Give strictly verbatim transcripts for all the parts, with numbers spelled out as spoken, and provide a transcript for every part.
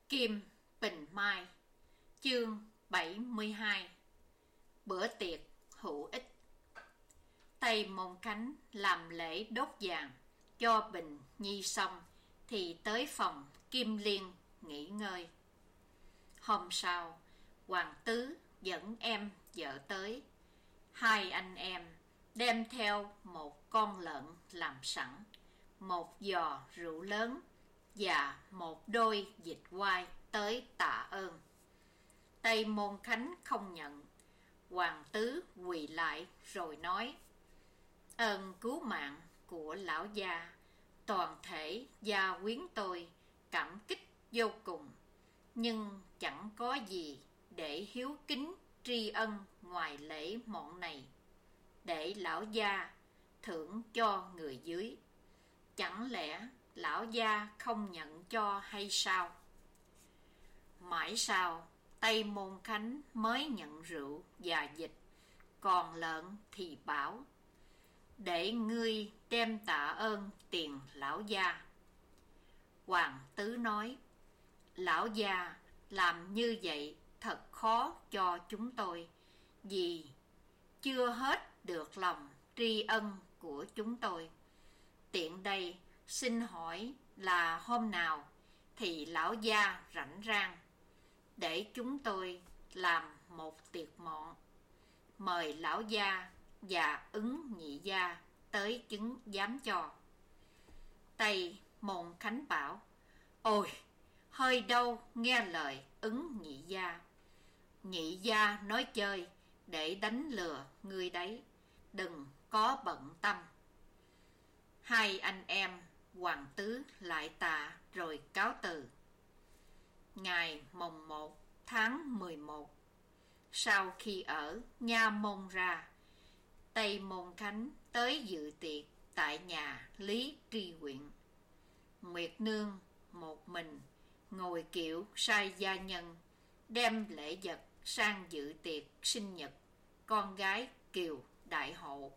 Kim Bình Mai. Chương bảy mươi hai. Bữa tiệc hữu ích. Tây Môn Khánh làm lễ đốt vàng cho Bình Nhi xong thì tới phòng Kim Liên nghỉ ngơi. Hôm sau, Hoàng Tứ dẫn em vợ tới. Hai anh em đem theo một con lợn làm sẵn, một giò rượu lớn và một đôi vịt quay tới tạ ơn. Tây Môn Khánh không nhận. Hoàng Tứ quỳ lại rồi nói: ơn cứu mạng của lão gia, toàn thể gia quyến tôi cảm kích vô cùng, nhưng chẳng có gì để hiếu kính tri ân ngoài lễ mọn này, để lão gia thưởng cho người dưới. Chẳng lẽ lão gia không nhận cho hay sao? Mãi sau Tây Môn Khánh mới nhận rượu và vịt, còn lợn thì bảo: để ngươi đem tạ ơn tiền lão gia. Hoàng Tứ nói: lão gia làm như vậy thật khó cho chúng tôi, vì chưa hết được lòng tri ân của chúng tôi. Tiện đây xin hỏi là hôm nào thì lão gia rảnh rang, để chúng tôi làm một tiệc mọn, mời lão gia và ứng nhị gia tới chứng giám cho. Tây Môn Khánh bảo: ôi, hơi đâu nghe lời ứng nhị gia. Nhị gia nói chơi để đánh lừa ngươi đấy, đừng có bận tâm. Hai anh em Hoàng Tứ lại tạ rồi cáo từ. Ngày mồng một tháng mười một, sau khi ở Nha Môn ra, Tây Môn Khánh tới dự tiệc tại nhà Lý Tri Huyện. Nguyệt Nương một mình ngồi kiệu sai gia nhân đem lễ vật sang dự tiệc sinh nhật con gái Kiều Đại Hộ.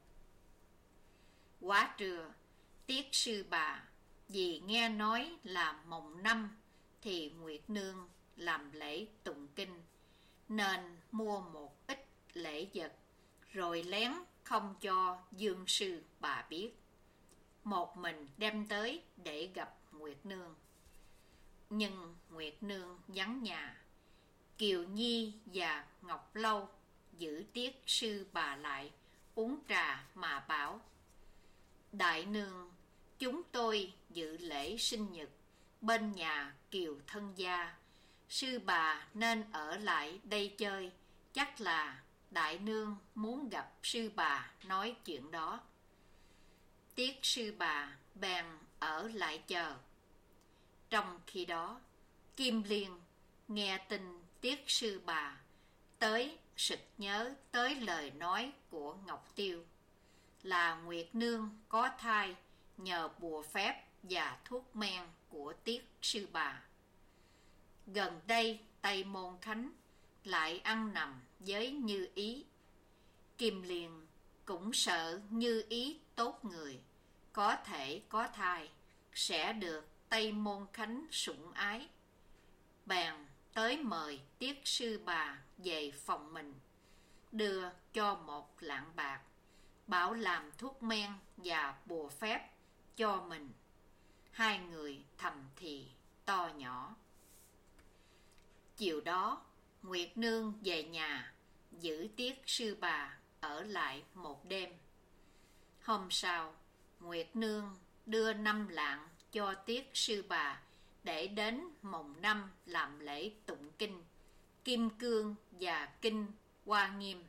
Quá trưa, Tiết sư bà vì nghe nói là mồng năm thì Nguyệt Nương làm lễ tụng kinh, nên mua một ít lễ vật rồi lén không cho Dương sư bà biết, một mình đem tới để gặp Nguyệt Nương. Nhưng Nguyệt Nương vắng nhà. Kiều Nhi và Ngọc Lâu giữ Tiết sư bà lại uống trà mà bảo: đại nương, chúng tôi dự lễ sinh nhật bên nhà Kiều thân gia, sư bà nên ở lại đây chơi, chắc là đại nương muốn gặp sư bà nói chuyện đó. Tiết sư bà bèn ở lại chờ. Trong khi đó, Kim Liên nghe tin Tiết sư bà tới, sực nhớ tới lời nói của Ngọc Tiêu là Nguyệt Nương có thai nhờ bùa phép và thuốc men của Tiết sư bà. Gần đây Tây Môn Khánh lại ăn nằm với Như Ý. Kim Liên cũng sợ Như Ý tốt người, có thể có thai sẽ được Tây Môn Khánh sủng ái, bèn tới mời Tiết sư bà về phòng mình, đưa cho một lạng bạc, bảo làm thuốc men và bùa phép cho mình. Hai người thầm thì to nhỏ. Chiều đó, Nguyệt Nương về nhà giữ Tiết sư bà ở lại một đêm. Hôm sau, Nguyệt Nương đưa năm lạng cho Tiết sư bà để đến mồng năm làm lễ tụng kinh Kim Cương và kinh Hoa Nghiêm.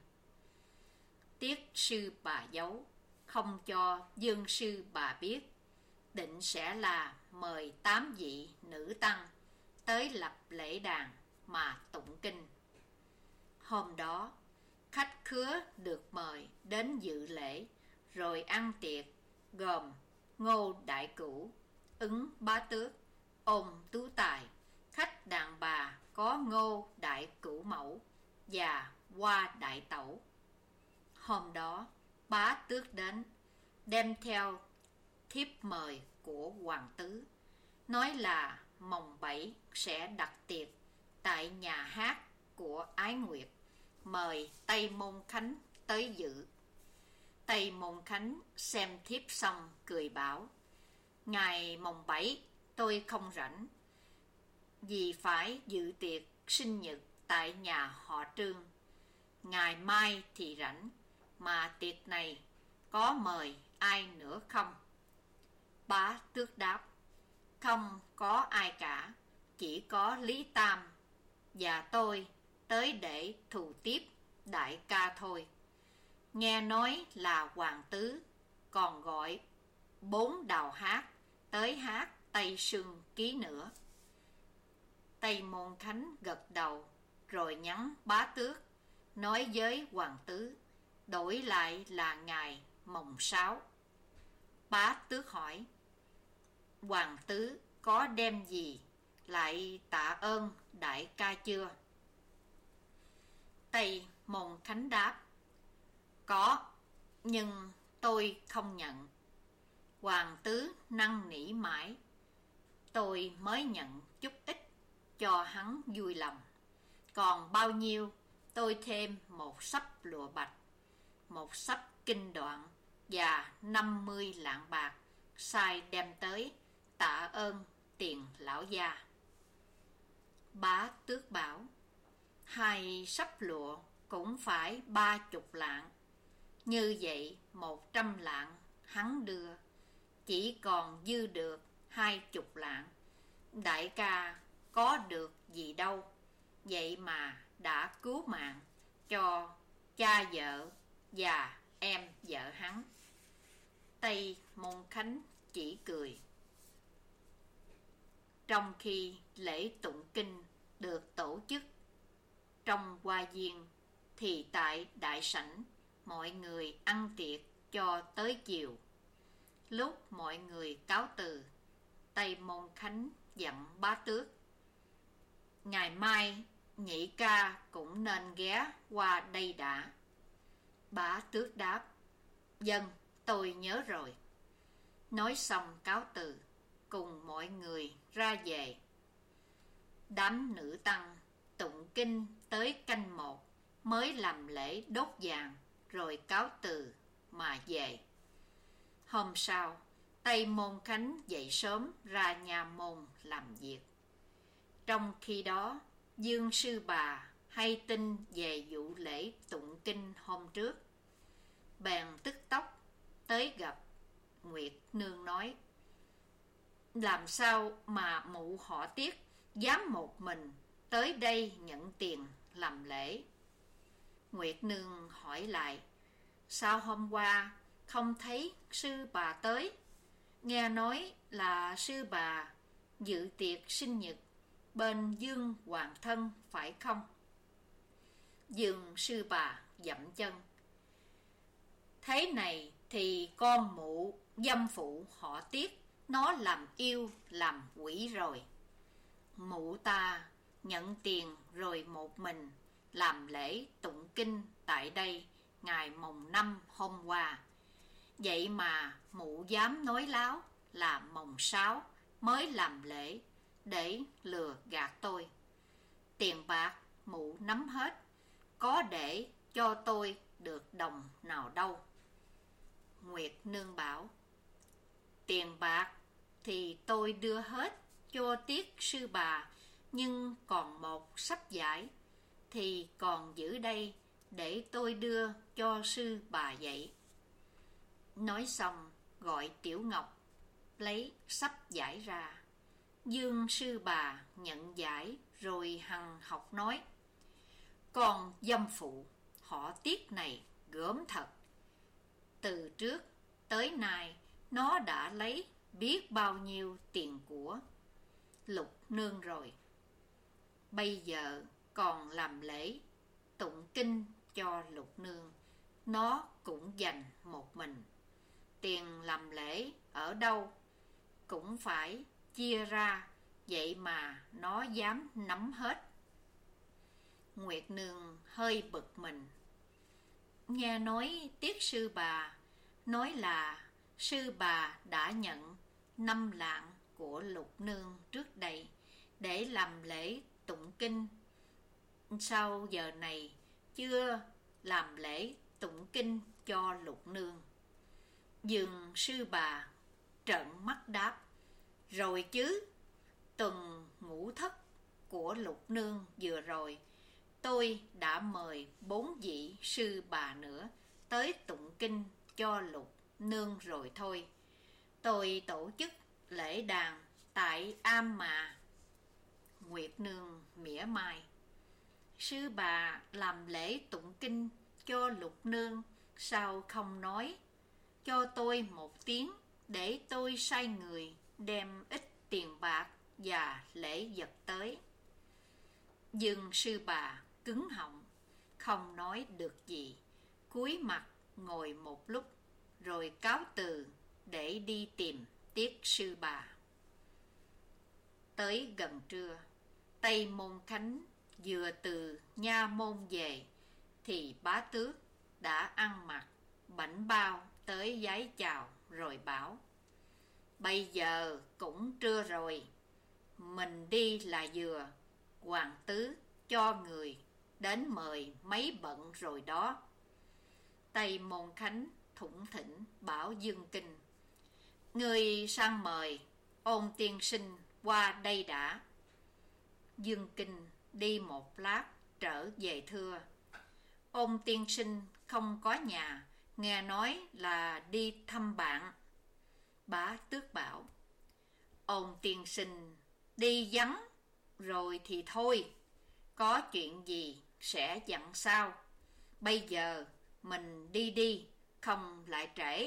Tiết sư bà giấu, không cho Dương sư bà biết, định sẽ là mời tám vị nữ tăng tới lập lễ đàn mà tụng kinh. Hôm đó, khách khứa được mời đến dự lễ rồi ăn tiệc, gồm Ngô Đại Cửu, Ứng Bá Tước, Ôn Tú Tài. Khách đàn bà có Ngô Đại Cửu Mẫu và Hoa Đại Tẩu. Hôm đó, Bá Tước đến, đem theo thiếp mời của Hoàng Tứ, nói là mồng bảy sẽ đặt tiệc tại nhà hát của Ái Nguyệt, mời Tây Môn Khánh tới dự. Tây Môn Khánh xem thiếp xong cười bảo: ngày mồng bảy tôi không rảnh, vì phải dự tiệc sinh nhật tại nhà họ Trương. Ngày mai thì rảnh, mà tiệc này có mời ai nữa không? Bá Tước đáp: không có ai cả, chỉ có Lý Tam và tôi tới để thù tiếp đại ca thôi. Nghe nói là Hoàng Tứ còn gọi bốn đào hát tới hát Tây Sương Ký nữa. Tây Môn Khánh gật đầu rồi nhắn Bá Tước nói với Hoàng Tứ đổi lại là ngày mồng sáu. Bá Tước hỏi: Hoàng Tứ có đem gì lại tạ ơn đại ca chưa? Tây Môn Khánh đáp: có, nhưng tôi không nhận. Hoàng Tứ năn nỉ mãi, tôi mới nhận chút ít cho hắn vui lòng. Còn bao nhiêu tôi thêm một sấp lụa bạch, một sấp kinh đoạn và năm mươi lạng bạc, sai đem tới tạ ơn tiền lão gia. Bá Tước bảo: hai sấp lụa cũng phải ba chục lạng, như vậy một trăm lạng hắn đưa, chỉ còn dư được hai chục lạng. Đại ca có được gì đâu, vậy mà đã cứu mạng cho cha vợ và em vợ hắn. Tây Môn Khánh chỉ cười. Trong khi lễ tụng kinh được tổ chức trong hoa viên, thì tại đại sảnh mọi người ăn tiệc cho tới chiều. Lúc mọi người cáo từ, Tây Môn Khánh dặn Bá Tước: ngày mai nhị ca cũng nên ghé qua đây đã. Bá Tước đáp: vâng, tôi nhớ rồi. Nói xong cáo từ, cùng mọi người ra về. Đám nữ tăng tụng kinh tới canh một mới làm lễ đốt vàng rồi cáo từ mà về. Hôm sau, Tây Môn Khánh dậy sớm ra nhà môn làm việc. Trong khi đó, Dương sư bà hay tin về vụ lễ tụng kinh hôm trước, bèn tức tốc tới gặp Nguyệt Nương nói: làm sao mà mụ họ Tiết dám một mình tới đây nhận tiền làm lễ? Nguyệt Nương hỏi lại: sao hôm qua không thấy sư bà tới? Nghe nói là sư bà dự tiệc sinh nhật bên Dương Hoàng thân phải không? Dương sư bà dậm chân: thế này thì con mụ dâm phụ họ Tiết nó làm yêu làm quỷ rồi. Mụ ta nhận tiền rồi một mình làm lễ tụng kinh tại đây ngày mồng năm hôm qua. Vậy mà mụ dám nói láo là mồng sáu mới làm lễ để lừa gạt tôi. Tiền bạc mụ nắm hết, có để cho tôi được đồng nào đâu. Nguyệt Nương bảo: tiền bạc thì tôi đưa hết cho Tiết sư bà, nhưng còn một sắp giải thì còn giữ đây để tôi đưa cho sư bà vậy. Nói xong gọi Tiểu Ngọc lấy sắp giải ra. Dương sư bà nhận giải rồi hằng học nói: con dâm phụ họ Tiết này gớm thật. Từ trước tới nay nó đã lấy biết bao nhiêu tiền của Lục Nương rồi, bây giờ còn làm lễ tụng kinh cho Lục Nương, nó cũng dành một mình. Tiền làm lễ ở đâu cũng phải chia ra, vậy mà nó dám nắm hết. Nguyệt Nương hơi bực mình. Nghe nói Tiết sư bà nói là sư bà đã nhận năm lạng của Lục Nương trước đây để làm lễ tụng kinh. Sau giờ này chưa làm lễ tụng kinh cho Lục Nương. Dương sư bà trợn mắt đáp: rồi chứ, tuần ngũ thất của Lục Nương vừa rồi, tôi đã mời bốn vị sư bà nữa tới tụng kinh cho Lục Nương rồi thôi. Tôi tổ chức lễ đàn tại am mà. Nguyệt Nương mỉa mai: sư bà làm lễ tụng kinh cho Lục Nương, sao không nói cho tôi một tiếng để tôi sai người đem ít tiền bạc và lễ vật tới. Dương sư bà cứng họng, không nói được gì, cúi mặt ngồi một lúc rồi cáo từ để đi tìm Tiết sư bà. Tới gần trưa, Tây Môn Khánh vừa từ nha môn về thì bá tước đã ăn mặc bảnh bao tới vái chào rồi bảo: bây giờ cũng trưa rồi, mình đi là vừa. Hoàng tứ cho người đến mời mấy bận rồi đó. Tây Môn Khánh thủng thỉnh bảo Dương Kinh: người sang mời Ôn tiên sinh qua đây đã. Dương Kinh đi một lát trở về thưa: Ôn tiên sinh không có nhà, nghe nói là đi thăm bạn. Bá tước bảo: Ôn tiên sinh đi vắng rồi thì thôi, có chuyện gì sẽ dặn sau. Bây giờ mình đi đi, không lại trễ.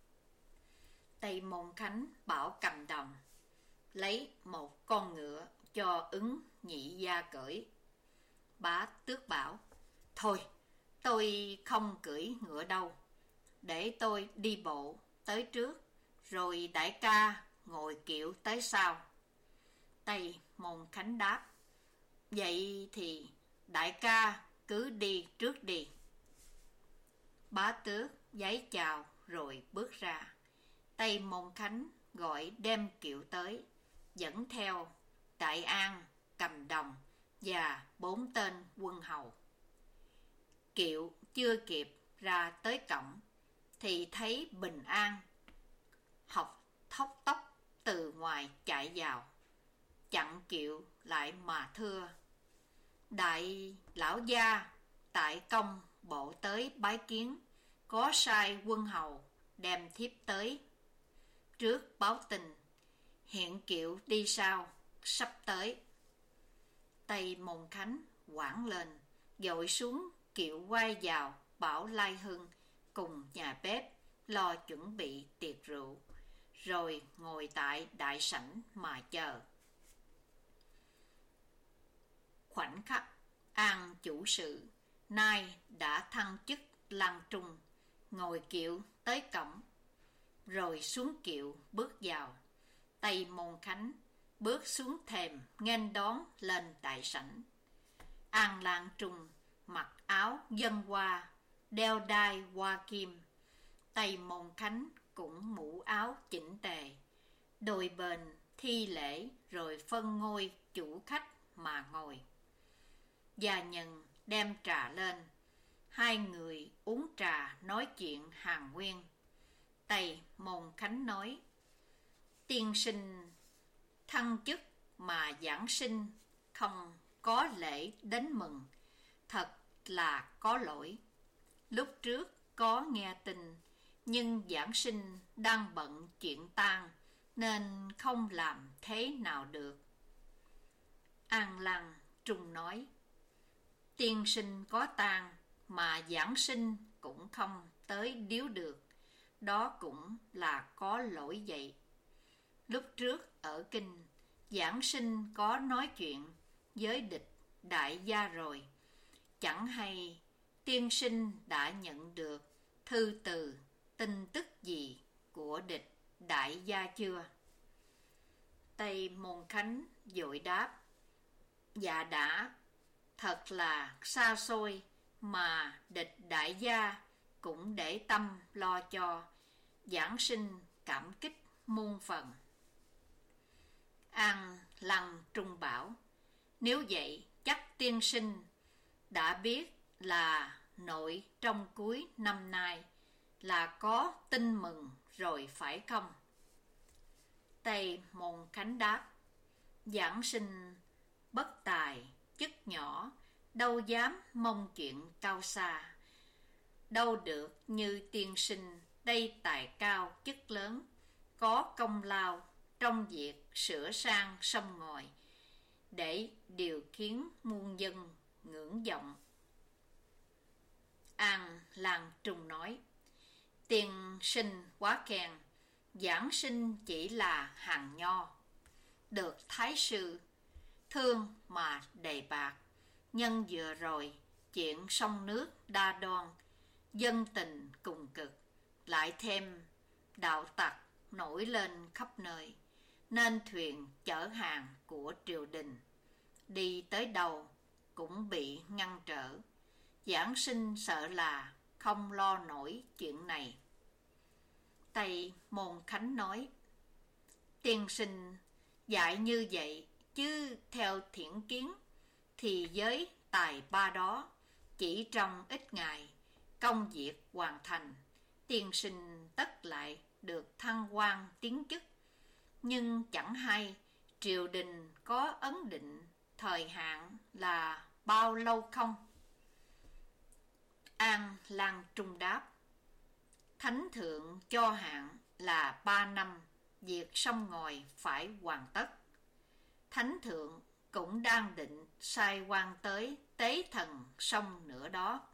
Tây Môn Khánh bảo Cầm Đồng lấy một con ngựa cho ứng nhị gia cưỡi. Bá tước bảo: thôi, tôi không cưỡi ngựa đâu, để tôi đi bộ tới trước, rồi đại ca ngồi kiệu tới sau. Tây Môn Khánh đáp: vậy thì đại ca cứ đi trước đi. Bá tước giấy chào rồi bước ra. Tây Môn Khánh gọi đem kiệu tới, dẫn theo Đại An, Cầm Đồng và bốn tên quân hầu. Kiệu chưa kịp ra tới cổng thì thấy Bình An học thóc tóc từ ngoài chạy vào, chặn kiệu lại mà thưa: đại lão gia tại công bộ tới bái kiến, có sai quân hầu đem thiếp tới trước báo tin, hiện kiệu đi sau sắp tới. Tây Môn Khánh hoảng lên, dội xuống kiệu quay vào bảo Lai Hưng cùng nhà bếp lo chuẩn bị tiệc rượu, rồi ngồi tại đại sảnh mà chờ. Khoảnh khắc An chủ sự nay đã thăng chức Lăng Trung ngồi kiệu tới cổng, rồi xuống kiệu bước vào. Tây Môn Khánh bước xuống thềm nghênh đón lên đại sảnh. An Lăng Trung mặc áo dân hoa, đeo đai hoa kim. Tây Môn Khánh cũng mũ áo chỉnh tề, đôi bên thi lễ rồi phân ngôi chủ khách mà ngồi. Gia nhân đem trà lên, hai người uống trà nói chuyện hàn huyên. Tây Môn Khánh nói: tiên sinh thăng chức mà giảng sinh không có lễ đến mừng, thật là có lỗi. Lúc trước có nghe tin, nhưng giảng sinh đang bận chuyện tang nên không làm thế nào được. An Lăng Trung nói: tiên sinh có tang mà giảng sinh cũng không tới điếu được, đó cũng là có lỗi vậy. Lúc trước ở kinh, giảng sinh có nói chuyện với địch đại gia rồi, chẳng hay tiên sinh đã nhận được thư từ tin tức gì của địch đại gia chưa? Tây Môn Khánh vội đáp: dạ đã, thật là xa xôi mà địch đại gia cũng để tâm lo cho, giảng sinh cảm kích muôn phần. An Lăng Trung bảo, nếu vậy chắc tiên sinh đã biết là nội trong cuối năm nay là có tin mừng rồi phải không? Tây Môn Khánh đáp, giảng sinh bất tài, chức nhỏ, đâu dám mong chuyện cao xa. Đâu được như tiên sinh đây tài cao chức lớn, có công lao trong việc sửa sang sông ngòi, để điều khiến muôn dân ngưỡng vọng. An Lăng Trung nói, tiên sinh quá khen, giảng sinh chỉ là hàng nho, được thái sư thương mà đề bạc. Nhân vừa rồi chuyện sông nước đa đoan, dân tình cùng cực, lại thêm đạo tặc nổi lên khắp nơi, nên thuyền chở hàng của triều đình đi tới đâu cũng bị ngăn trở. Giảng sinh sợ là không lo nổi chuyện này. Tây Môn Khánh nói, tiên sinh dạy như vậy, chứ theo thiện kiến thì với tài ba đó, chỉ trong ít ngày công việc hoàn thành, tiên sinh tất lại được thăng quan tiến chức. Nhưng chẳng hay triều đình có ấn định thời hạn là bao lâu không? An Lăng Trung đáp, thánh thượng cho hạn là ba năm, việc sông ngòi phải hoàn tất. Thánh thượng cũng đang định sai quan tới tế thần sông nữa đó.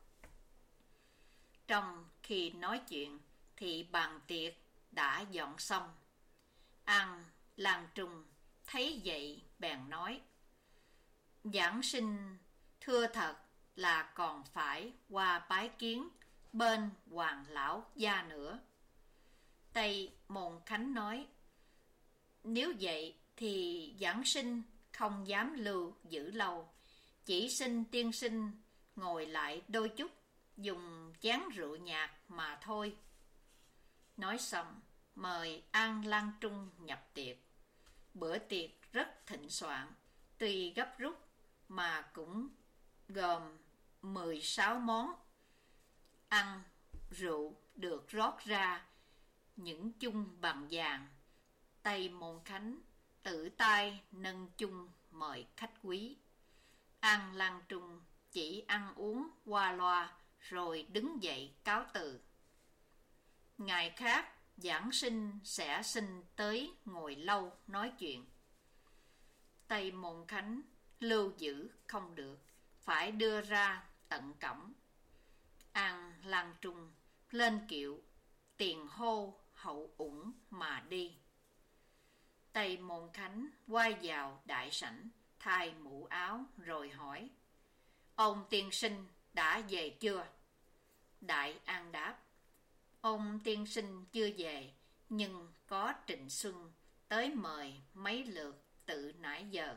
Trong khi nói chuyện thì bàn tiệc đã dọn xong. An Lăng Trung thấy vậy bèn nói, giảng sinh thưa thật là còn phải qua bái kiến bên hoàng lão gia nữa. Tây Môn Khánh nói, nếu vậy thì giảng sinh không dám lưu giữ lâu, chỉ xin tiên sinh ngồi lại đôi chút, dùng chén rượu nhạt mà thôi. Nói xong mời An Lăng Trung nhập tiệc. Bữa tiệc rất thịnh soạn, tuy gấp rút mà cũng gồm mười sáu món. Ăn rượu được rót ra những chung bằng vàng. Tây Môn Khánh tự tay nâng chung mời khách quý. An Lăng Trung chỉ ăn uống qua loa rồi đứng dậy cáo từ. Ngày khác giảng sinh sẽ xin tới ngồi lâu nói chuyện. Tây Môn Khánh lưu giữ không được, phải đưa ra tận cổng. An Lăng Trung lên kiệu, tiền hô hậu ủng mà đi. Tây Môn Khánh quay vào đại sảnh, thay mũ áo rồi hỏi, ông tiên sinh đã về chưa? Đại An đáp, ông tiên sinh chưa về, nhưng có Trịnh Xuân tới mời mấy lượt từ nãy giờ.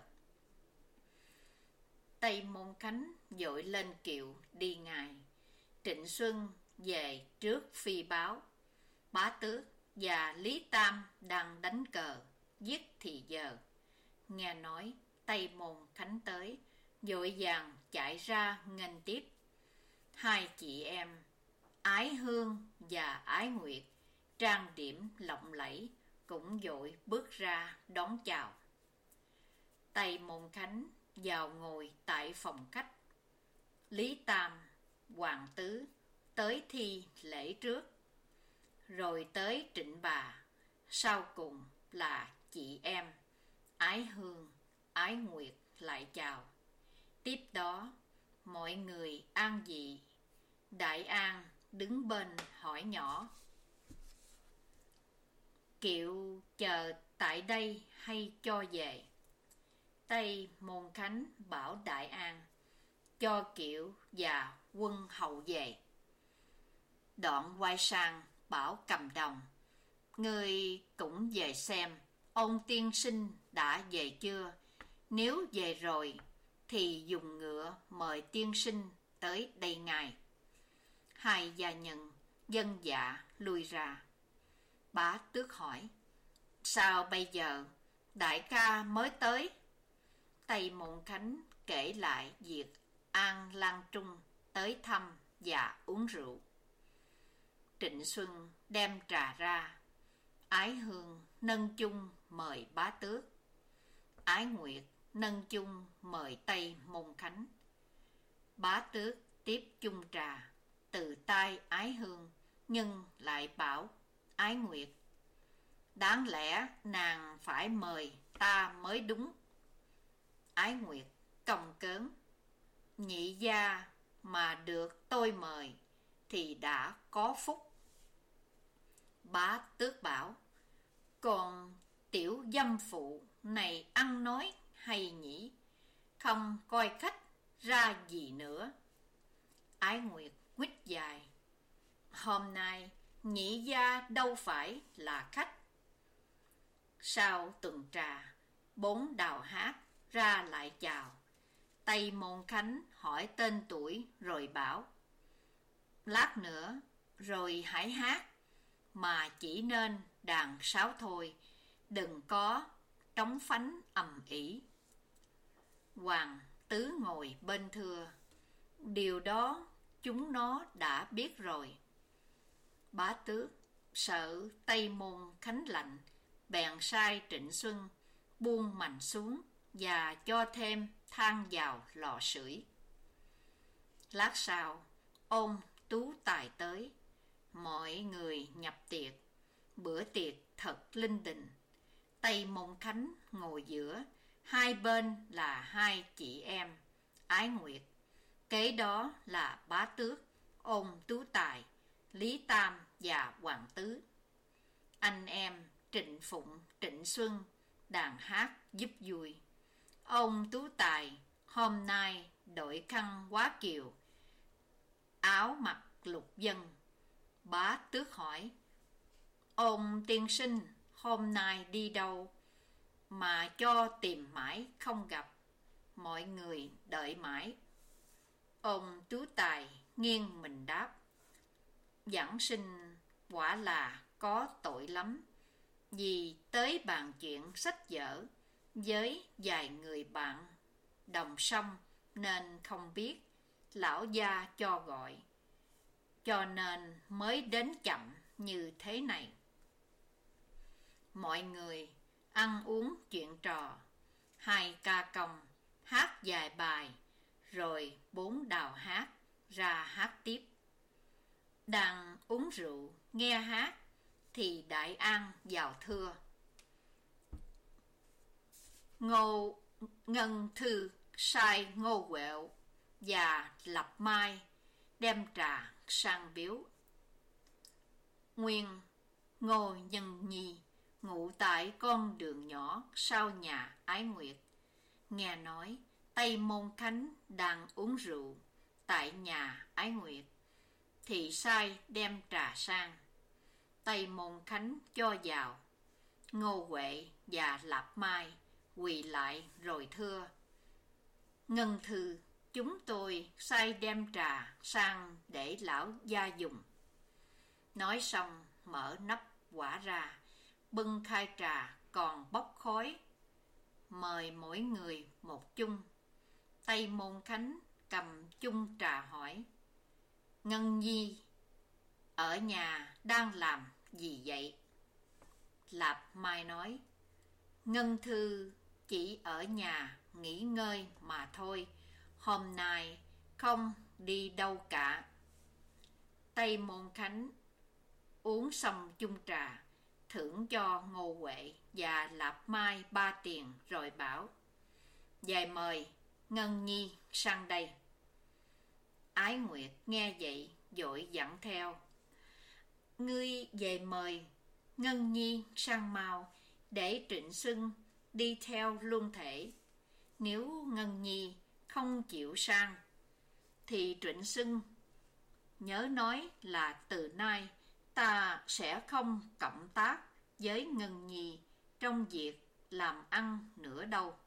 Tây Môn Khánh vội lên kiệu đi ngay. Trịnh Xuân về trước phi báo, Bá Tước và Lý Tam đang đánh cờ, giết thì giờ. Nghe nói Tây Môn Khánh tới, vội vàng chạy ra nghênh tiếp. Hai chị em Ái Hương và Ái Nguyệt trang điểm lộng lẫy, cũng vội bước ra đón chào. Tây Môn Khánh vào ngồi tại phòng khách. Lý Tam, Hoàng Tứ tới thi lễ trước, rồi tới Trịnh Bà, sau cùng là chị em Ái Hương, Ái Nguyệt lại chào. Tiếp đó mọi người an vị. Đại An đứng bên hỏi nhỏ, kiệu chờ tại đây hay cho về? Tây Môn Khánh bảo Đại An cho kiệu và quân hầu về. Đoạn quay sang bảo Cầm Đồng, ngươi cũng về xem ông tiên sinh đã về chưa. Nếu về rồi thì dùng ngựa mời tiên sinh tới đây ngay. Hai gia nhân dân dạ lui ra. Bá Tước hỏi, sao bây giờ đại ca mới tới. Tây Môn Khánh kể lại việc An Lan Trung tới thăm và uống rượu. Trịnh Xuân đem trà ra, Ái Hương nâng chung mời bá tước, Ái Nguyệt nâng chung mời Tây Môn Khánh. Bá tước tiếp chung trà từ tay Ái Hương, nhưng lại bảo Ái Nguyệt: đáng lẽ nàng phải mời ta mới đúng. Ái Nguyệt còng cớn: nhị gia mà được tôi mời thì đã có phúc. Bá tước bảo: còn tiểu dâm phụ này ăn nói hay nhỉ, không coi khách ra gì nữa. Ái Nguyệt quýt dài: hôm nay nhị gia đâu phải là khách. Sau tuần trà, bốn đào hát ra lại chào. Tây Môn Khánh hỏi tên tuổi rồi bảo: lát nữa rồi hãy hát, mà chỉ nên đàn sáo thôi, đừng có trống phánh ầm ĩ. Hoàng tứ ngồi bên thưa: điều đó chúng nó đã biết rồi. Bá tước sợ Tây Môn Khánh lạnh, bèn sai Trịnh Xuân buông mành xuống và cho thêm than vào lò sưởi. Lát sau, Ôn Tú Tài tới, mọi người nhập tiệc. Bữa tiệc thật linh đình. Tây Môn Khánh ngồi giữa, hai bên là hai chị em Ái Nguyệt, kế đó là Bá Tước, Ôn Tú Tài, Lý Tam và Hoàng Tứ. Anh em Trịnh Phụng, Trịnh Xuân đàn hát giúp vui. Ông Tú Tài hôm nay đội khăn quá kiều, áo mặc lục dân. Bá Tước hỏi: Ôn tiên sinh hôm nay đi đâu mà cho tìm mãi không gặp, mọi người đợi mãi? Ông Tú Tài nghiêng mình đáp: giảng sinh quả là có tội lắm, vì tới bàn chuyện sách vở với vài người bạn đồng sông nên không biết lão gia cho gọi, cho nên mới đến chậm như thế này. Mọi người ăn uống chuyện trò, hai ca công hát vài bài, rồi bốn đào hát ra hát tiếp. Đang uống rượu nghe hát thì Đại An vào thưa: Ngô Ngân Thư sai Ngô Quẹo và Lập Mai đem trà sang biếu. Nguyên Ngô Nhân Nhi ngụ tại con đường nhỏ sau nhà Ái Nguyệt, nghe nói Tây Môn Khánh đang uống rượu tại nhà Ái Nguyệt, thì sai đem trà sang. Tây Môn Khánh cho vào. Ngô Huệ và Lạp Mai quỳ lại rồi thưa: Ngân Thư chúng tôi sai đem trà sang để lão gia dùng. Nói xong mở nắp quả ra, bưng khai trà còn bốc khói, mời mỗi người một chung. Tây Môn Khánh cầm chung trà hỏi: Ngân Nhi ở nhà đang làm gì vậy? Lạp Mai nói: Ngân Thư chỉ ở nhà nghỉ ngơi mà thôi, hôm nay không đi đâu cả. Tây Môn Khánh uống xong chung trà, thưởng cho Ngô Huệ và Lạp Mai ba tiền rồi bảo: Về mời Ngân Nhi sang đây. Ái Nguyệt nghe vậy vội dặn theo: Ngươi về mời Ngân Nhi sang mau, để Trịnh Xuân đi theo luôn thể. Nếu Ngân Nhi không chịu sang thì Trịnh Xuân nhớ nói là từ nay ta sẽ không cộng tác với Ngân Nhi trong việc làm ăn nữa đâu.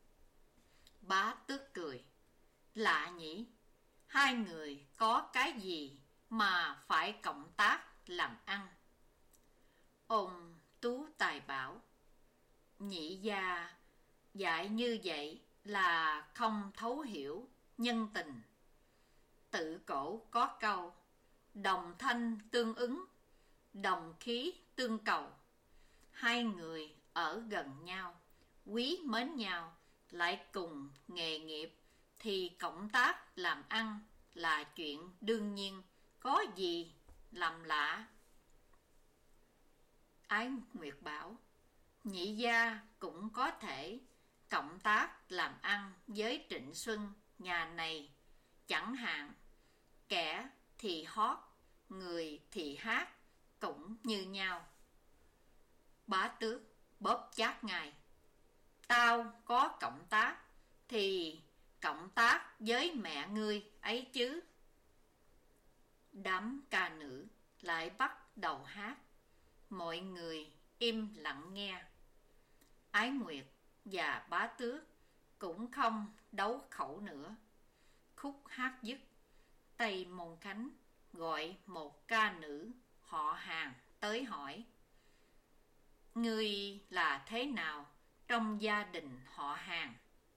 Bá Tước cười: Lạ nhỉ, hai người có cái gì mà phải cộng tác làm ăn? Ông Tú Tài bảo: Nhị gia dạy như vậy là không thấu hiểu nhân tình. Tự cổ có câu, đồng thanh tương ứng, đồng khí tương cầu. Hai người ở gần nhau, quý mến nhau, lại cùng nghề nghiệp, thì cộng tác làm ăn là chuyện đương nhiên, có gì làm lạ. Ái Nguyệt bảo, nhị gia cũng có thể cộng tác làm ăn với Trịnh Xuân nhà này chẳng hạn. Kẻ thì hót, người thì hát, cũng như nhau. Bá Tước bóp chát ngài, tao có cộng tác thì cộng tác với mẹ ngươi ấy chứ. Đám ca nữ lại bắt đầu hát, mọi người im lặng nghe. Ái Nguyệt và Bá Tước cũng không đấu khẩu nữa. Khúc hát dứt, Tây Môn Khánh gọi một ca nữ họ hàng tới hỏi, ngươi là thế nào trong gia đình họ hàng?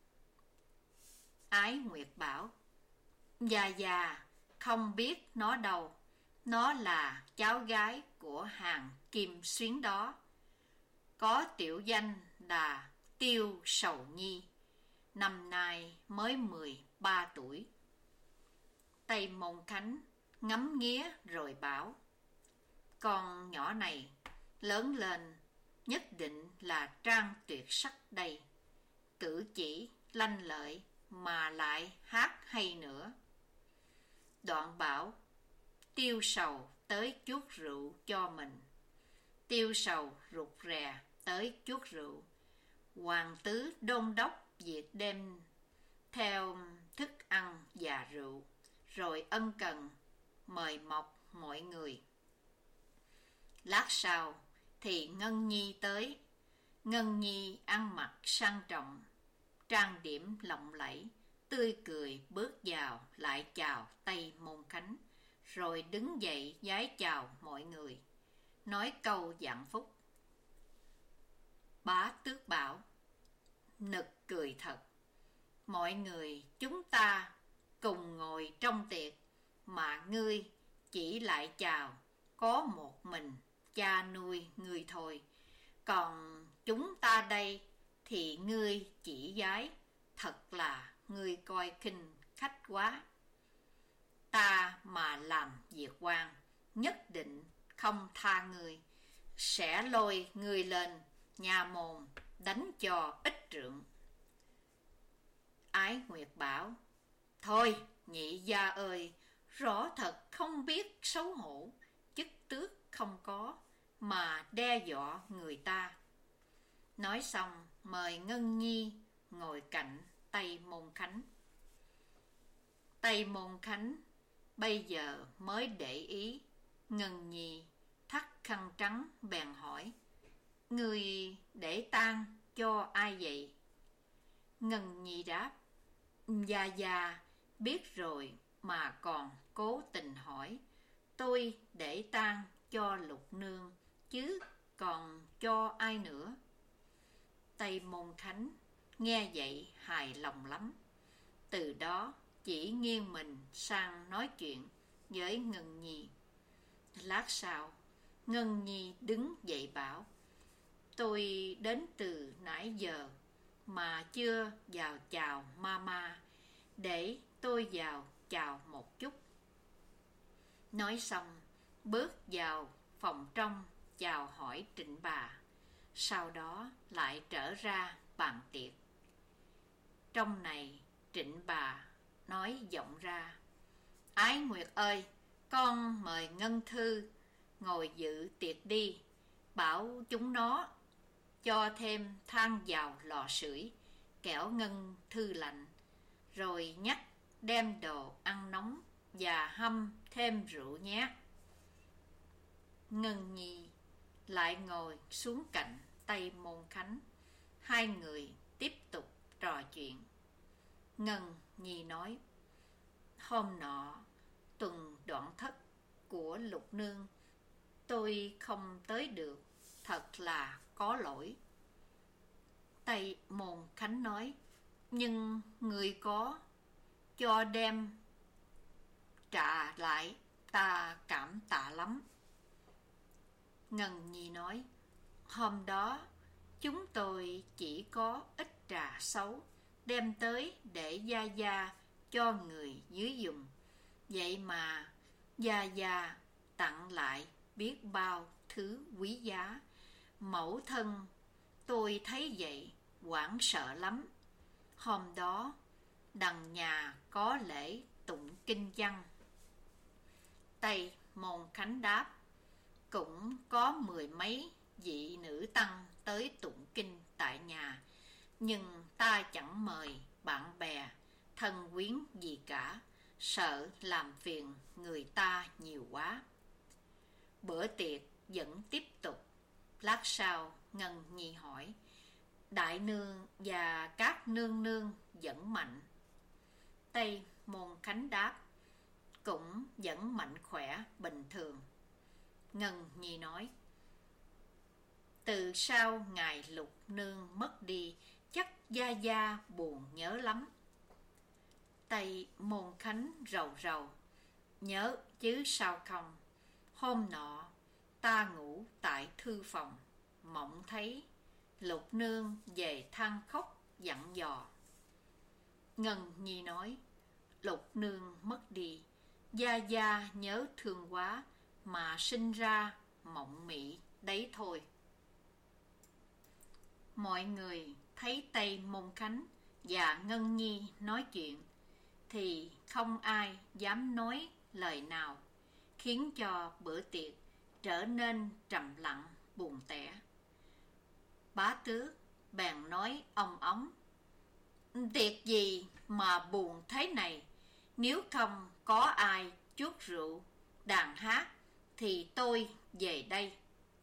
Ái Nguyệt bảo, già già không biết nó đâu, nó là cháu gái của hàng Kim Xuyến đó, có tiểu danh là Tiêu Sầu Nhi, năm nay mới mười ba tuổi. Tây Môn Khánh ngắm nghía rồi bảo, con nhỏ này lớn lên nhất định là trang tuyệt sắc đây, cử chỉ lanh lợi mà lại hát hay nữa. Đoạn bảo Tiêu Sầu tới chuốc rượu cho mình. Tiêu Sầu rụt rè tới chuốc rượu. Hoàng tứ đôn đốc việc đem theo thức ăn và rượu, rồi ân cần mời mọc mọi người. Lát sau thì Ngân Nhi tới. Ngân Nhi ăn mặc sang trọng, trang điểm lộng lẫy, tươi cười bước vào lại chào Tây Môn Khánh, rồi đứng dậy vái chào mọi người, nói câu vạn phúc. Bá Tước bảo, nực cười thật, mọi người chúng ta cùng ngồi trong tiệc, mà ngươi chỉ lại chào có một mình cha nuôi ngươi thôi, còn chúng ta đây thì ngươi chỉ vái, thật là ngươi coi khinh khách quá. Ta mà làm việc quan, nhất định không tha ngươi, sẽ lôi ngươi lên nhà môn đánh cho ít trượng. Ái Nguyệt bảo, thôi nhị gia ơi, rõ thật không biết xấu hổ, chức tước không có mà đe dọa người ta. Nói xong mời Ngân Nhi ngồi cạnh Tây Môn Khánh. Tây Môn Khánh bây giờ mới để ý Ngân Nhi thắt khăn trắng, bèn hỏi, người để tang cho ai vậy? Ngân Nhi đáp, Gia Gia biết rồi mà còn cố tình hỏi, tôi để tang cho Lục Nương chứ còn cho ai nữa. Tây Môn Khánh nghe vậy hài lòng lắm, từ đó chỉ nghiêng mình sang nói chuyện với Ngân Nhi. Lát sau Ngân Nhi đứng dậy bảo, tôi đến từ nãy giờ mà chưa vào chào mama, để tôi vào chào một chút. Nói xong bước vào phòng trong chào hỏi Trịnh bà, sau đó lại trở ra bàn tiệc. Trong này Trịnh bà nói vọng ra, Ái Nguyệt ơi, con mời Ngân Thư ngồi dự tiệc đi, bảo chúng nó cho thêm than vào lò sưởi, kẻo Ngân Thư lạnh, rồi nhắc đem đồ ăn nóng và hâm thêm rượu nhé. Ngân Nhi lại ngồi xuống cạnh Tây Môn Khánh, hai người tiếp tục trò chuyện. Ngân Nhi nói, hôm nọ tuần đoạn thất của Lục Nương tôi không tới được, thật là có lỗi. Tây Môn Khánh nói, nhưng người có cho đem trả lại, ta cảm tạ lắm. Ngân Nhi nói, hôm đó chúng tôi chỉ có ít trà xấu đem tới để Gia Gia cho người dưới dùng. Vậy mà Gia Gia tặng lại biết bao thứ quý giá. Mẫu thân tôi thấy vậy hoảng sợ lắm. Hôm đó đằng nhà có lễ tụng kinh văn. Tây Môn Khánh đáp, cũng có mười mấy vị nữ tăng tới tụng kinh tại nhà, nhưng ta chẳng mời bạn bè, thân quyến gì cả, sợ làm phiền người ta nhiều quá. Bữa tiệc vẫn tiếp tục. Lát sau, Ngân Nhi hỏi, đại nương và các nương nương vẫn mạnh? Tây Môn Khánh đáp, cũng vẫn mạnh khỏe bình thường. Ngân Nhi nói, từ sau ngày Lục nương mất đi, chắc Gia Gia buồn nhớ lắm. Tây Môn Khánh rầu rầu, nhớ chứ sao không. Hôm nọ ta ngủ tại thư phòng, mộng thấy Lục nương về than khóc dặn dò. Ngân Nhi nói, Lục nương mất đi, Gia Gia nhớ thương quá mà sinh ra mộng mị đấy thôi. Mọi người thấy Tây Môn Khánh và Ngân Nhi nói chuyện thì không ai dám nói lời nào, khiến cho bữa tiệc trở nên trầm lặng buồn tẻ. Bá Tước bèn nói ong ống, tiệc gì mà buồn thế này, nếu không có ai chuốt rượu đàn hát thì tôi về đây.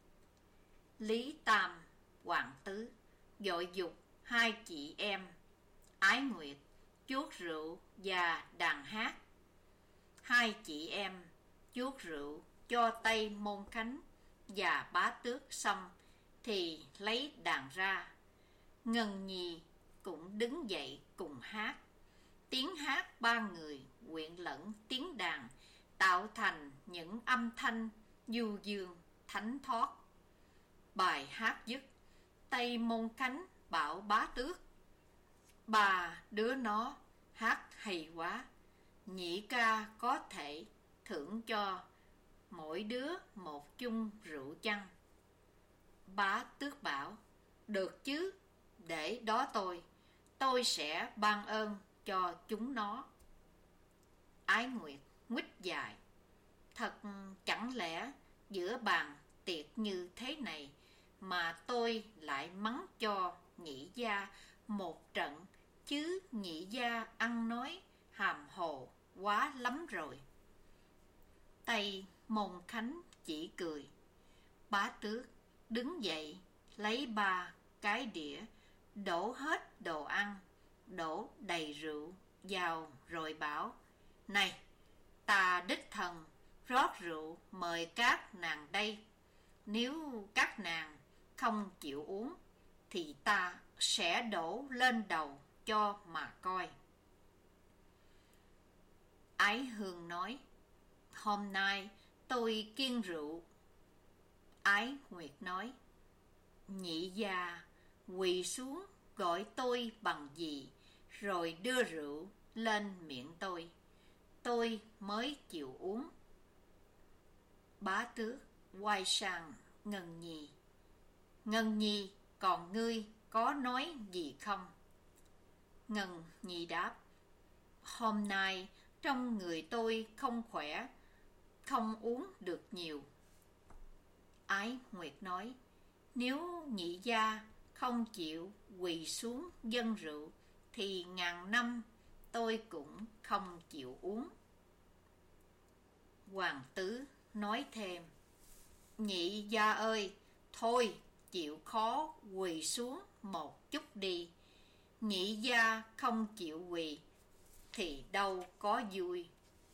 Lý Tam, Hoàng Tứ vội giục hai chị em Ái Nguyệt chuốt rượu và đàn hát. Hai chị em chuốt rượu cho Tây Môn Khánh và Bá Tước xong thì lấy đàn ra. Ngân Nhi cũng đứng dậy cùng hát. Tiếng hát ba người quyện lẫn tiếng đàn, tạo thành những âm thanh du dương thánh thoát. Bài hát dứt, Tây Môn Khánh bảo Bá Tước, bà đứa nó hát hay quá, nhị ca có thể thưởng cho mỗi đứa một chung rượu chăng? Bá Tước bảo, được chứ, để đó tôi, tôi sẽ ban ơn cho chúng nó. Ái Nguyệt nguýt dài, thật chẳng lẽ giữa bàn tiệc như thế này mà tôi lại mắng cho nhị gia một trận, chứ nhị gia ăn nói hàm hồ quá lắm rồi. Tây Môn Khánh chỉ cười. Bá Tước đứng dậy lấy ba cái đĩa, đổ hết đồ ăn, đổ đầy rượu vào rồi bảo, này, ta đích thần rót rượu mời các nàng đây. Nếu các nàng không chịu uống thì ta sẽ đổ lên đầu cho mà coi. Ái Hương nói, hôm nay tôi kiêng rượu. Ái Nguyệt nói, nhị gia quỳ xuống gọi tôi bằng gì, rồi đưa rượu lên miệng tôi, tôi mới chịu uống. Bá Tước quay sang Ngân Nhi, Ngân Nhi, còn ngươi có nói gì không? Ngân Nhi đáp, hôm nay trong người tôi không khỏe, không uống được nhiều. Ái Nguyệt nói, nếu nhị gia không chịu quỳ xuống dâng rượu thì ngàn năm tôi cũng không chịu uống. Hoàng Tứ nói thêm, nhị gia ơi, thôi chịu khó quỳ xuống một chút đi. Nhị gia không chịu quỳ thì đâu có vui.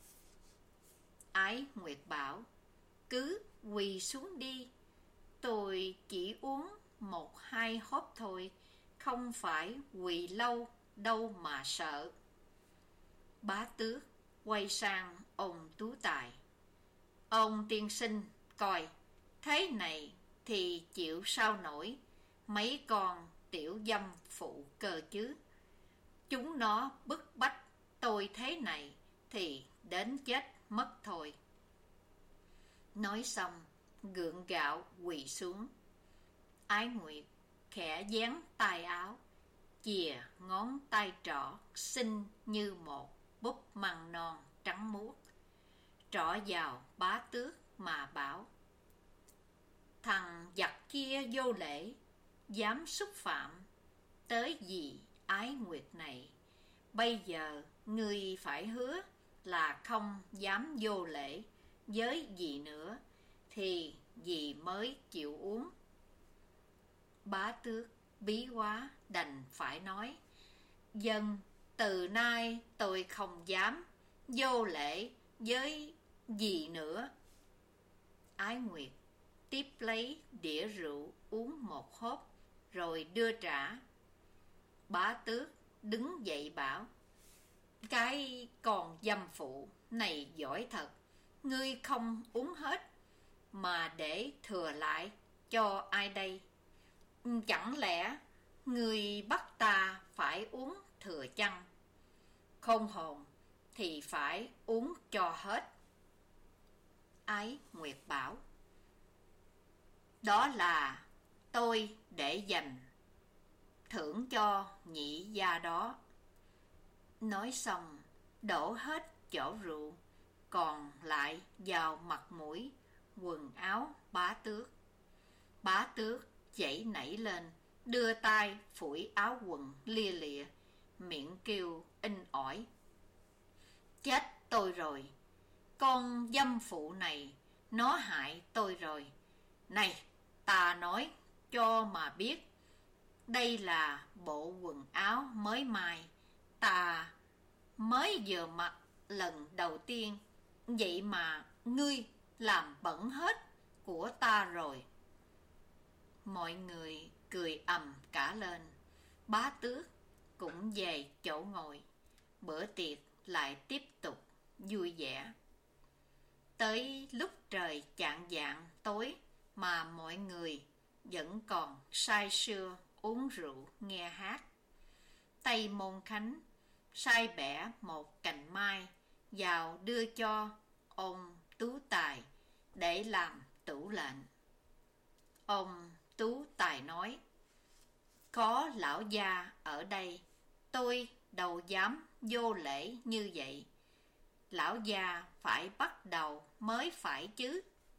Ái Nguyệt bảo, cứ quỳ xuống đi, tôi chỉ uống một hai hớp thôi, không phải quỳ lâu đâu mà sợ. Bá Tước quay sang ông Tú Tài. Ông tiên sinh coi, thế này thì chịu sao nổi mấy con tiểu dâm phụ cơ chứ. Chúng nó bức bách tôi thế này thì đến chết mất thôi. Nói xong, gượng gạo quỳ xuống. Ái Nguyệt khẽ dán tay áo, chìa ngón tay trỏ xinh như một búp măng non trắng muốt, trỏ vào Bá Tước mà bảo: thằng giặc kia vô lễ, dám xúc phạm tới dì Ái Nguyệt này. Bây giờ ngươi phải hứa là không dám vô lễ với dì nữa, thì dì mới chịu uống. Bá Tước bí quá đành phải nói: dân, từ nay tôi không dám vô lễ với dì nữa. Ái Nguyệt tiếp lấy đĩa rượu uống một hớp rồi đưa trả. Bá Tước đứng dậy bảo: cái con dâm phụ này giỏi thật, ngươi không uống hết mà để thừa lại cho ai đây? Chẳng lẽ ngươi bắt ta phải uống thừa chăng? Khôn hồn thì phải uống cho hết. Ái Nguyệt bảo: đó là tôi để dành thưởng cho nhị gia đó. Nói xong đổ hết chỗ rượu còn lại vào mặt mũi, quần áo Bá Tước. Bá Tước chảy nảy lên, đưa tay phủi áo quần lia lịa, miệng kêu inh ỏi: chết tôi rồi, con dâm phụ này nó hại tôi rồi. Này, ta nói cho mà biết, đây là bộ quần áo mới mai, ta mới vừa mặc lần đầu tiên, vậy mà ngươi làm bẩn hết của ta rồi. Mọi người cười ầm cả lên. Bá Tước cũng về chỗ ngồi. Bữa tiệc lại tiếp tục vui vẻ. Tới lúc trời chạng vạng tối mà mọi người vẫn còn say sưa uống rượu nghe hát. Tây Môn Khánh sai bẻ một cành mai vào đưa cho ông Tú Tài để làm tủ lệnh. Ông Tú Tài nói: có lão gia ở đây, tôi đâu dám vô lễ như vậy. Lão gia phải bắt đầu mới phải chứ.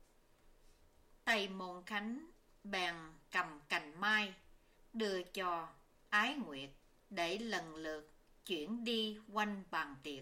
Tây Môn Khánh bèn cầm cành mai đưa cho Ái Nguyệt để lần lượt chuyển đi quanh bàn tiệc.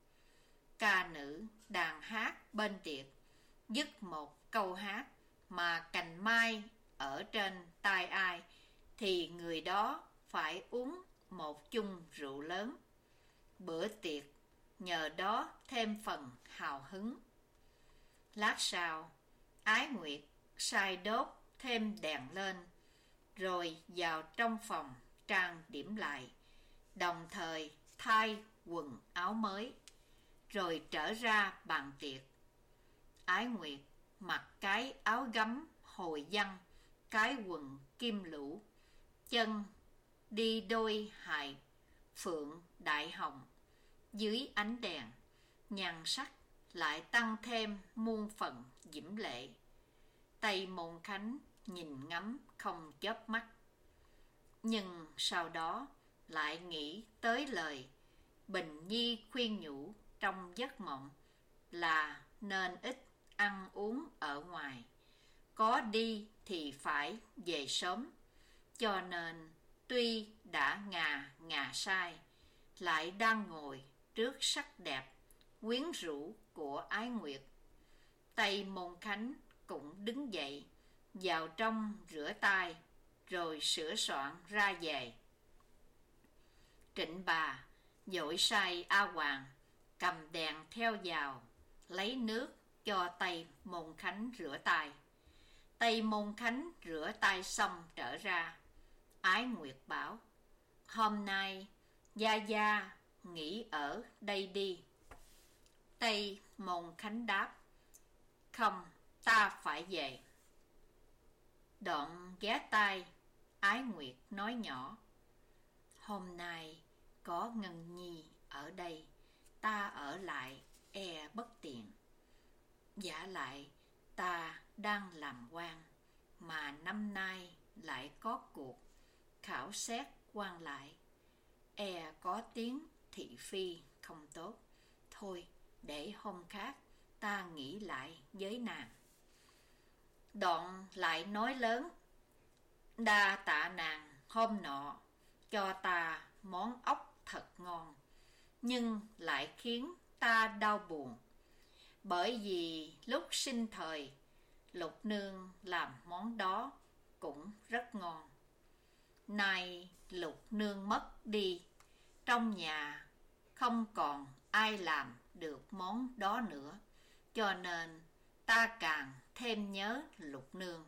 Ca nữ đàn hát bên tiệc dứt một câu hát mà cành mai ở trên tai ai thì người đó phải uống một chung rượu lớn. Bữa tiệc nhờ đó thêm phần hào hứng. Lát sau, Ái Nguyệt sai đốt thêm đèn lên, rồi vào trong phòng trang điểm lại, đồng thời thay quần áo mới, rồi trở ra bàn tiệc. Ái Nguyệt mặc cái áo gấm hồi văn, cái quần kim lũ, chân đi đôi hài phượng đại hồng. Dưới ánh đèn, nhan sắc lại tăng thêm muôn phần diễm lệ. Tây Môn Khánh nhìn ngắm không chớp mắt. Nhưng sau đó lại nghĩ tới lời Bình Nhi khuyên nhủ trong giấc mộng là nên ít ăn uống ở ngoài, có đi thì phải về sớm. Cho nên tuy đã ngà ngà sai, lại đang ngồi trước sắc đẹp quyến rũ của Ái Nguyệt. Tây Môn Khánh cũng đứng dậy, vào trong rửa tay, rồi sửa soạn ra về. Trịnh bà vội sai A Hoàng cầm đèn theo vào, lấy nước cho Tây Môn Khánh rửa tay. Tây Môn Khánh rửa tay xong trở ra. Ái Nguyệt bảo: Hôm nay Gia Gia nghỉ ở đây đi. Tây Môn Khánh đáp: Không, ta phải về. Đoạn ghé tai Ái Nguyệt nói nhỏ: Hôm nay có Ngân Nhi ở đây, ta ở lại e bất tiện. Vả lại ta đang làm quan, mà năm nay lại có cuộc khảo xét quan lại, e có tiếng thị phi không tốt. Thôi, để hôm khác ta nghĩ lại với nàng. Đoạn lại nói lớn: Đa tạ nàng hôm nọ cho ta món ốc thật ngon, nhưng lại khiến ta đau buồn. Bởi vì lúc sinh thời, Lục Nương làm món đó cũng rất ngon. Nay Lục Nương mất đi, trong nhà không còn ai làm được món đó nữa, cho nên ta càng thêm nhớ Lục Nương.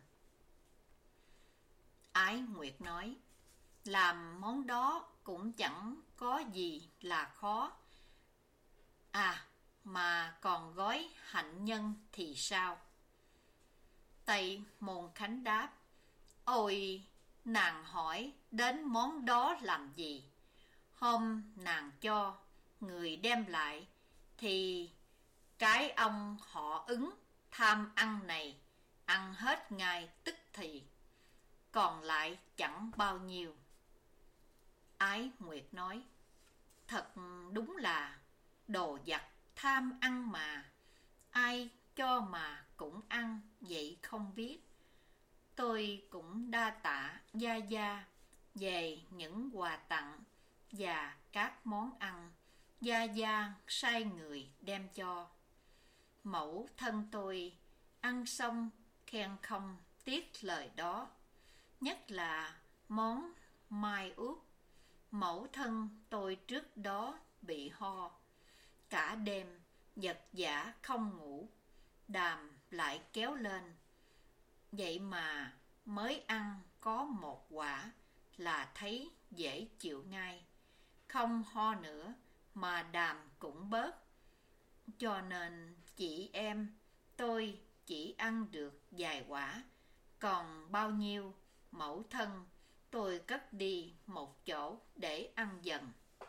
Ái Nguyệt nói: Làm món đó cũng chẳng có gì là khó. À, mà còn gói hạnh nhân thì sao? Tây Môn Khánh đáp: Ôi, nàng hỏi đến món đó làm gì? Hôm nàng cho người đem lại, thì cái ông họ Ứng tham ăn này ăn hết ngay tức thì, còn lại chẳng bao nhiêu. Ái Nguyệt nói: Thật đúng là đồ giặc tham ăn mà, ai cho mà cũng ăn vậy không biết. Tôi cũng đa tạ Gia Gia về những quà tặng và các món ăn Gia Gia sai người đem cho. Mẫu thân tôi ăn xong khen không tiếc lời đó, nhất là món mai ướp. Mẫu thân tôi trước đó bị ho, cả đêm vật vã không ngủ, đàm lại kéo lên. Vậy mà mới ăn có một quả là thấy dễ chịu ngay, không ho nữa mà đàm cũng bớt. Cho nên chị em tôi chỉ ăn được vài quả, còn bao nhiêu mẫu thân tôi cất đi một chỗ để ăn dần.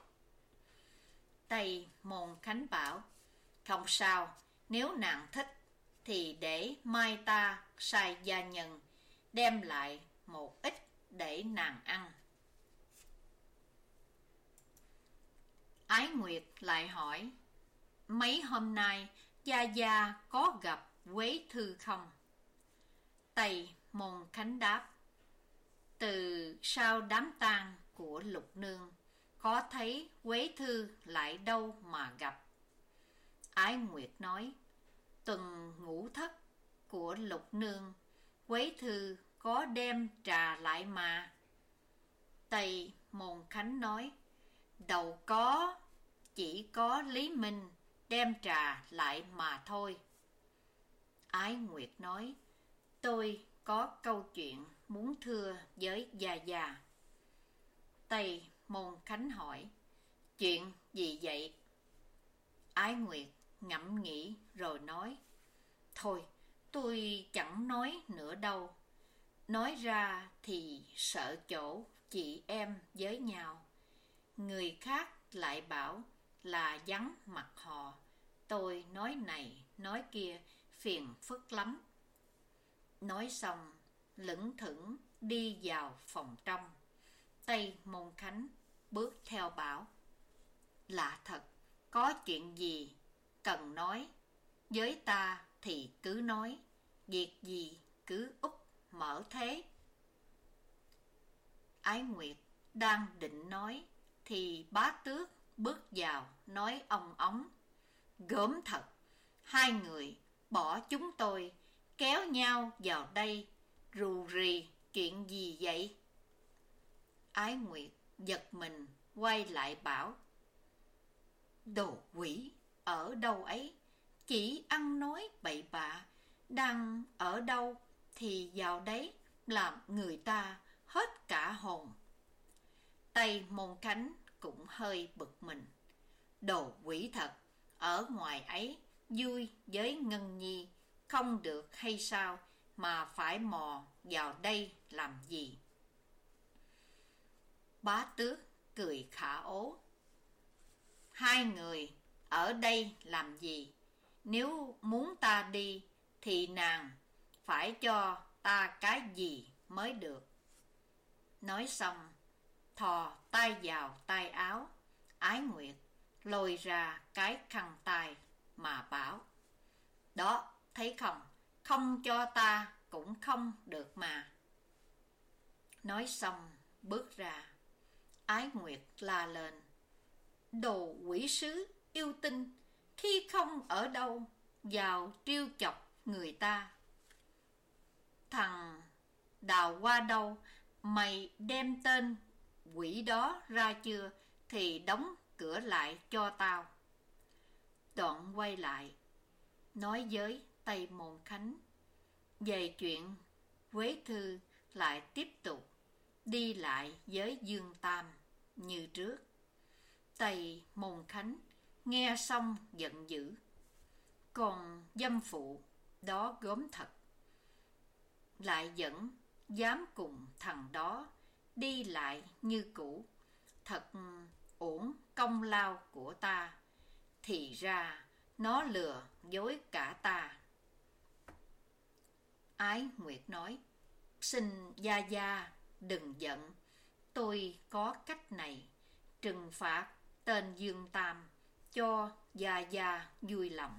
Tây Môn Khánh bảo: Không sao, nếu nàng thích thì để mai ta sai gia nhân đem lại một ít để nàng ăn. Ái Nguyệt lại hỏi: Mấy hôm nay Gia Gia có gặp Quế Thư không? Tây Môn Khánh đáp: Từ sau đám tang của Lục Nương, có thấy Quế Thư lại đâu mà gặp. Ái Nguyệt nói: Tuần ngũ thất của Lục Nương, Quế Thư có đem trà lại mà. Tây Môn Khánh nói: Đâu có, chỉ có Lý Minh đem trà lại mà thôi. Ái Nguyệt nói: Tôi có câu chuyện muốn thưa với Gia Gia. Tây Môn Khánh hỏi: Chuyện gì vậy? Ái Nguyệt ngẫm nghĩ rồi nói: Thôi, tôi chẳng nói nữa đâu. Nói ra thì sợ chỗ chị em với nhau, người khác lại bảo là vắng mặt họ. Tôi nói này nói kia phiền phức lắm. Nói xong lững thững đi vào phòng trong. Tây Môn Khánh bước theo bảo: Lạ thật, có chuyện gì cần nói với ta thì cứ nói, việc gì cứ úp mở thế. Ái Nguyệt đang định nói thì Bá Tước bước vào nói ong ống: Gớm thật, hai người bỏ chúng tôi kéo nhau vào đây rù rì chuyện gì vậy? Ái Nguyệt giật mình quay lại bảo: Đồ quỷ ở đâu ấy, chỉ ăn nói bậy bạ, đang ở đâu thì vào đấy làm người ta hết cả hồn. Tây Môn Khánh cũng hơi bực mình. Đồ quỷ thật, ở ngoài ấy vui với Ngân Nhi không được hay sao mà phải mò vào đây làm gì? Bá Tước cười khả ố. Hai người ở đây làm gì? Nếu muốn ta đi thì nàng phải cho ta cái gì mới được. Nói xong, thò tay vào tay áo Ái Nguyệt, lôi ra cái khăn tay mà bảo: Đó, thấy không, không cho ta cũng không được mà. Nói xong bước ra. Ái Nguyệt la lên: Đồ quỷ sứ yêu tinh, khi không ở đâu vào trêu chọc người ta. Thằng Đào qua đâu, mày đem tên quỷ đó ra chưa thì đóng cửa lại cho tao. Đoạn quay lại nói với Tây Môn Khánh về chuyện Quế Thư lại tiếp tục đi lại với Dương Tam như trước. Tây Môn Khánh nghe xong giận dữ. Còn dâm phụ đó gớm thật, lại vẫn dám cùng thằng đó đi lại như cũ, thật uổng công lao của ta. Thì ra nó lừa dối cả ta. Ái Nguyệt nói: Xin gia gia đừng giận, tôi có cách này trừng phạt tên Dương Tam cho gia gia vui lòng.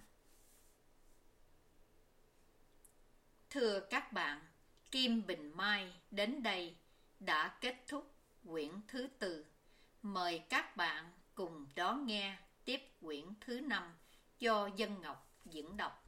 Thưa các bạn, Kim Bình Mai đến đây đã kết thúc quyển thứ tư. Mời các bạn cùng đón nghe tiếp quyển thứ năm do Dân Ngọc diễn đọc.